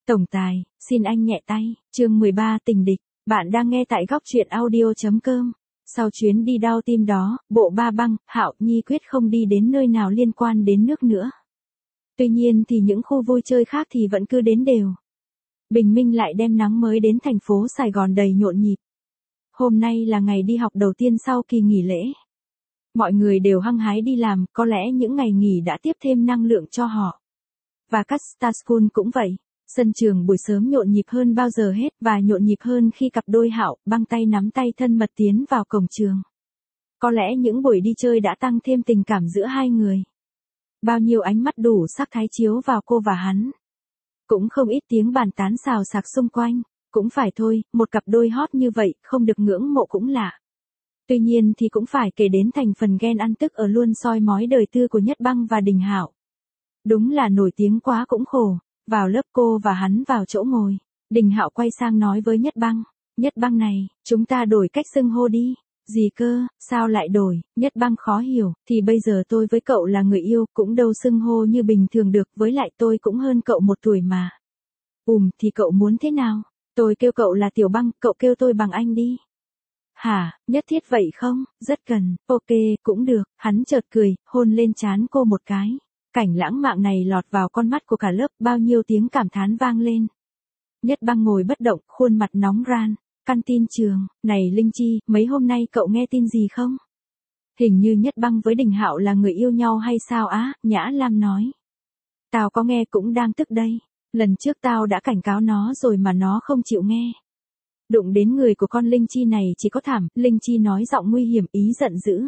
Tổng tài, xin anh nhẹ tay, chương 13 tình địch, bạn đang nghe tại góc truyện audio.com. Sau chuyến đi đau tim đó, bộ ba băng, Hạo Nhi quyết không đi đến nơi nào liên quan đến nước nữa. Tuy nhiên thì những khu vui chơi khác thì vẫn cứ đến đều. Bình minh lại đem nắng mới đến thành phố Sài Gòn đầy nhộn nhịp. Hôm nay là ngày đi học đầu tiên sau kỳ nghỉ lễ. Mọi người đều hăng hái đi làm, có lẽ những ngày nghỉ đã tiếp thêm năng lượng cho họ. Và các Star School cũng vậy. Sân trường buổi sớm nhộn nhịp hơn bao giờ hết và nhộn nhịp hơn khi cặp đôi Hạo băng tay nắm tay thân mật tiến vào cổng trường. Có lẽ những buổi đi chơi đã tăng thêm tình cảm giữa hai người. Bao nhiêu ánh mắt đủ sắc thái chiếu vào cô và hắn. Cũng không ít tiếng bàn tán xào xạc xung quanh. Cũng phải thôi, một cặp đôi hot như vậy, không được ngưỡng mộ cũng lạ. Tuy nhiên thì cũng phải kể đến thành phần ghen ăn tức ở luôn soi mói đời tư của Nhất Băng và Đình Hạo. Đúng là nổi tiếng quá cũng khổ. Vào lớp cô và hắn vào chỗ ngồi. Đình Hạo quay sang nói với Nhất Băng. Nhất Băng này, chúng ta đổi cách xưng hô đi. Gì cơ, sao lại đổi? Nhất Băng khó hiểu, thì bây giờ tôi với cậu là người yêu, cũng đâu xưng hô như bình thường được, với lại tôi cũng hơn cậu 1 tuổi mà. Thì cậu muốn thế nào? Tôi kêu cậu là Tiểu Băng, cậu kêu tôi bằng anh đi. Hả, nhất thiết vậy không? Rất cần, ok, cũng được. Hắn chợt cười, hôn lên trán cô một cái. Cảnh lãng mạn này lọt vào con mắt của cả lớp, bao nhiêu tiếng cảm thán vang lên. Nhất Băng ngồi bất động, khuôn mặt nóng ran. Căn tin trường, này Linh Chi, mấy hôm nay cậu nghe tin gì không? Hình như Nhất Băng với Đình Hạo là người yêu nhau hay sao á? Nhã Lam nói. Tao có nghe cũng đang tức đây. Lần trước tao đã cảnh cáo nó rồi mà nó không chịu nghe. Đụng đến người của con Linh Chi này chỉ có thảm, Linh Chi nói giọng nguy hiểm, ý giận dữ.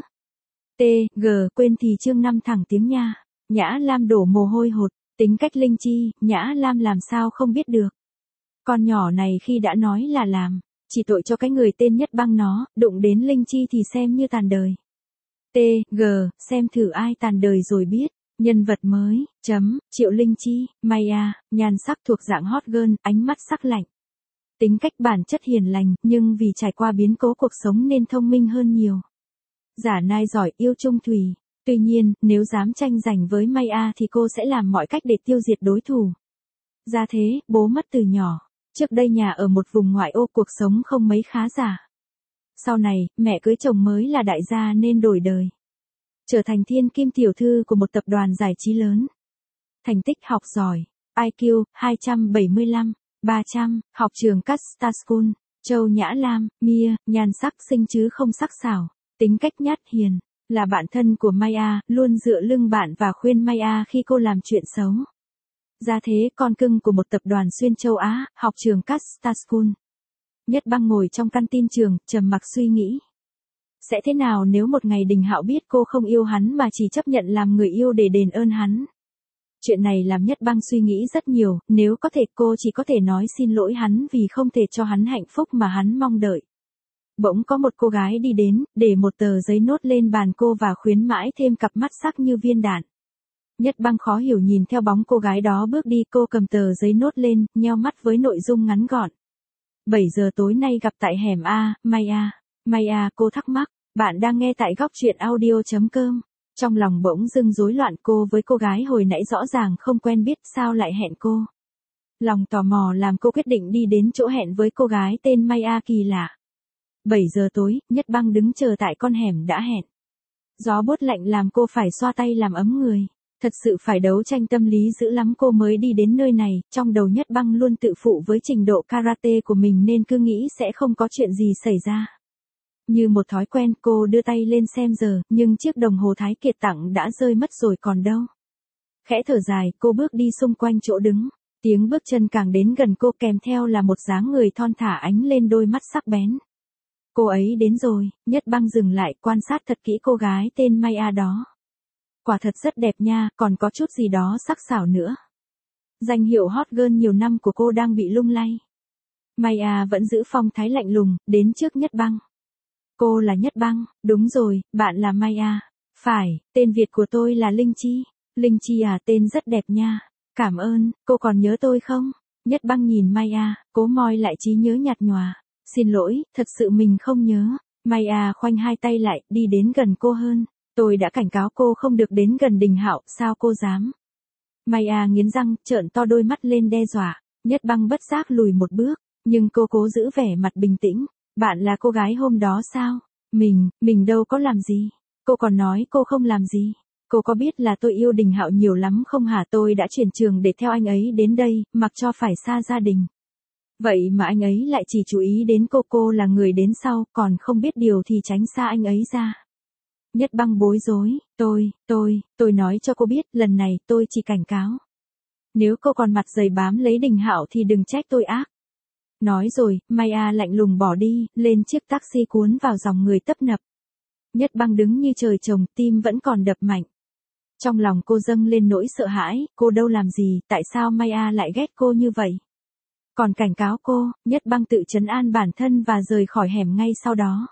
Quên thì chương 5 thẳng tiếng nha. Nhã Lam đổ mồ hôi hột, tính cách Linh Chi, Nhã Lam làm sao không biết được. Con nhỏ này khi đã nói là làm, chỉ tội cho cái người tên Nhất Băng nó, đụng đến Linh Chi thì xem như tàn đời. Xem thử ai tàn đời rồi biết. Nhân vật mới, Triệu Linh Chi, Maya, nhan sắc thuộc dạng hot girl, ánh mắt sắc lạnh. Tính cách bản chất hiền lành, nhưng vì trải qua biến cố cuộc sống nên thông minh hơn nhiều. Giả nai giỏi, yêu trung thủy. Tuy nhiên, nếu dám tranh giành với Maya thì cô sẽ làm mọi cách để tiêu diệt đối thủ. Ra thế, bố mất từ nhỏ. Trước đây nhà ở một vùng ngoại ô, cuộc sống không mấy khá giả. Sau này, mẹ cưới chồng mới là đại gia nên đổi đời. Trở thành thiên kim tiểu thư của một tập đoàn giải trí lớn. Thành tích học giỏi, IQ 275, 300, học trường Cat Star School, Châu Nhã Lam, Mia, nhan sắc xinh chứ không sắc sảo, tính cách nhát hiền, là bạn thân của Maya, luôn dựa lưng bạn và khuyên Maya khi cô làm chuyện xấu. Ra thế, con cưng của một tập đoàn xuyên châu Á, học trường Cat Star School. Nhất Băng ngồi trong căn tin trường, trầm mặc suy nghĩ. Sẽ thế nào nếu một ngày Đình Hạo biết cô không yêu hắn mà chỉ chấp nhận làm người yêu để đền ơn hắn? Chuyện này làm Nhất Băng suy nghĩ rất nhiều, nếu có thể cô chỉ có thể nói xin lỗi hắn vì không thể cho hắn hạnh phúc mà hắn mong đợi. Bỗng có một cô gái đi đến, để một tờ giấy nốt lên bàn cô và khuyến mãi thêm cặp mắt sắc như viên đạn. Nhất Băng khó hiểu nhìn theo bóng cô gái đó bước đi, cô cầm tờ giấy nốt lên, nheo mắt với nội dung ngắn gọn. 7 giờ tối nay gặp tại hẻm A, Maya. Maya, cô thắc mắc, bạn đang nghe tại góc truyện audio.com. Trong lòng bỗng dưng rối loạn, cô với cô gái hồi nãy rõ ràng không quen biết, sao lại hẹn cô. Lòng tò mò làm cô quyết định đi đến chỗ hẹn với cô gái tên Maya kỳ lạ. 7 giờ tối, Nhất Băng đứng chờ tại con hẻm đã hẹn. Gió buốt lạnh làm cô phải xoa tay làm ấm người. Thật sự phải đấu tranh tâm lý dữ lắm cô mới đi đến nơi này, trong đầu Nhất Băng luôn tự phụ với trình độ karate của mình nên cứ nghĩ sẽ không có chuyện gì xảy ra. Như một thói quen cô đưa tay lên xem giờ, nhưng chiếc đồng hồ Thái Kiệt tặng đã rơi mất rồi còn đâu. Khẽ thở dài, cô bước đi xung quanh chỗ đứng. Tiếng bước chân càng đến gần cô, kèm theo là một dáng người thon thả ánh lên đôi mắt sắc bén. Cô ấy đến rồi, Nhất Băng dừng lại quan sát thật kỹ cô gái tên Maya đó. Quả thật rất đẹp nha, còn có chút gì đó sắc sảo nữa. Danh hiệu hot girl nhiều năm của cô đang bị lung lay. Maya vẫn giữ phong thái lạnh lùng, đến trước Nhất Băng. Cô là Nhất Băng, đúng rồi, bạn là Maya. Phải, tên Việt của tôi là Linh Chi. Linh Chi à, tên rất đẹp nha. Cảm ơn, cô còn nhớ tôi không? Nhất Băng nhìn Maya, cố moi lại trí nhớ nhạt nhòa. Xin lỗi, thật sự mình không nhớ. Maya khoanh hai tay lại, đi đến gần cô hơn. Tôi đã cảnh cáo cô không được đến gần Đình Hạo, sao cô dám? Maya nghiến răng, trợn to đôi mắt lên đe dọa. Nhất Băng bất giác lùi một bước, nhưng cô cố giữ vẻ mặt bình tĩnh. Bạn là cô gái hôm đó sao? Mình đâu có làm gì. Cô còn nói cô không làm gì. Cô có biết là tôi yêu Đình Hạo nhiều lắm không hả? Tôi đã chuyển trường để theo anh ấy đến đây, mặc cho phải xa gia đình. Vậy mà anh ấy lại chỉ chú ý đến cô là người đến sau, còn không biết điều thì tránh xa anh ấy ra. Nhất Băng bối rối, tôi nói cho cô biết, lần này tôi chỉ cảnh cáo. Nếu cô còn mặt dày bám lấy Đình Hạo thì đừng trách tôi ác. Nói rồi, Maya lạnh lùng bỏ đi, lên chiếc taxi cuốn vào dòng người tấp nập. Nhất Băng đứng như trời trồng, tim vẫn còn đập mạnh. Trong lòng cô dâng lên nỗi sợ hãi, cô đâu làm gì, tại sao Maya lại ghét cô như vậy? Còn cảnh cáo cô, Nhất Băng tự trấn an bản thân và rời khỏi hẻm ngay sau đó.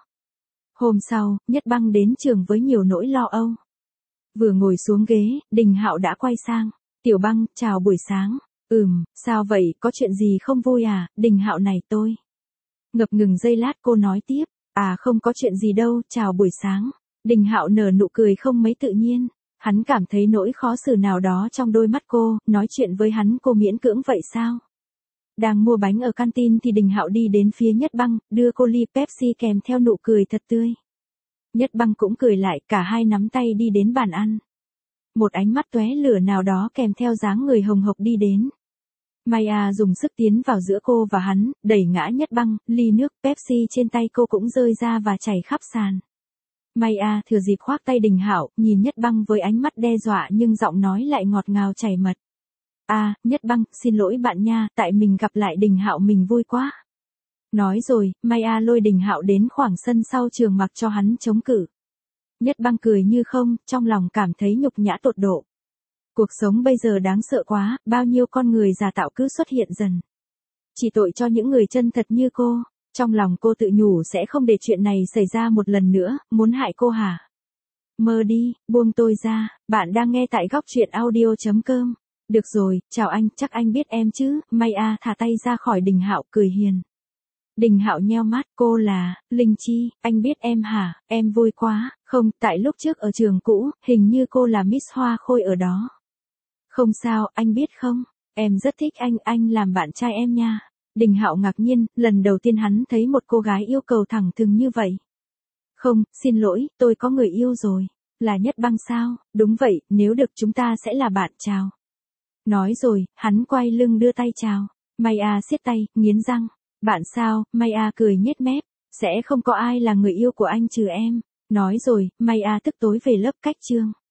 Hôm sau, Nhất Băng đến trường với nhiều nỗi lo âu. Vừa ngồi xuống ghế, Đình Hạo đã quay sang. Tiểu Băng, chào buổi sáng. Sao vậy, có chuyện gì không vui à, Đình Hạo này tôi. Ngập ngừng giây lát cô nói tiếp, không có chuyện gì đâu, chào buổi sáng. Đình Hạo nở nụ cười không mấy tự nhiên. Hắn cảm thấy nỗi khó xử nào đó trong đôi mắt cô, nói chuyện với hắn cô miễn cưỡng vậy sao? Đang mua bánh ở canteen thì Đình Hạo đi đến phía Nhất Băng, đưa cô ly Pepsi kèm theo nụ cười thật tươi. Nhất Băng cũng cười lại, cả hai nắm tay đi đến bàn ăn. Một ánh mắt tóe lửa nào đó kèm theo dáng người hồng hộc đi đến. Maya dùng sức tiến vào giữa cô và hắn, đẩy ngã Nhất Băng, ly nước Pepsi trên tay cô cũng rơi ra và chảy khắp sàn. Maya thừa dịp khoác tay Đình Hạo, nhìn Nhất Băng với ánh mắt đe dọa nhưng giọng nói lại ngọt ngào chảy mật. Nhất Băng, xin lỗi bạn nha, tại mình gặp lại Đình Hạo mình vui quá. Nói rồi, Maya lôi Đình Hạo đến khoảng sân sau trường mặc cho hắn chống cự. Nhất Băng cười như không, trong lòng cảm thấy nhục nhã tột độ. Cuộc sống bây giờ đáng sợ quá, bao nhiêu con người giả tạo cứ xuất hiện dần. Chỉ tội cho những người chân thật như cô. Trong lòng cô tự nhủ sẽ không để chuyện này xảy ra một lần nữa, muốn hại cô hả? Mơ đi, buông tôi ra, bạn đang nghe tại góc truyện audio.com. Được rồi, chào anh, chắc anh biết em chứ, Maya thả tay ra khỏi Đình Hạo cười hiền. Đình Hạo nheo mắt, cô là, Linh Chi, anh biết em hả, em vui quá, không, tại lúc trước ở trường cũ, hình như cô là Miss Hoa Khôi ở đó. Không sao, anh biết không, em rất thích anh làm bạn trai em nha. Đình Hạo ngạc nhiên, lần đầu tiên hắn thấy một cô gái yêu cầu thẳng thừng như vậy. Không, xin lỗi, tôi có người yêu rồi. Là Nhất Băng sao? Đúng vậy, nếu được chúng ta sẽ là bạn, chào. Nói rồi, hắn quay lưng đưa tay chào. Maya siết tay, nghiến răng. Bạn sao? Maya cười nhếch mép. Sẽ không có ai là người yêu của anh trừ em. Nói rồi, Maya tức tối về lớp cách chương.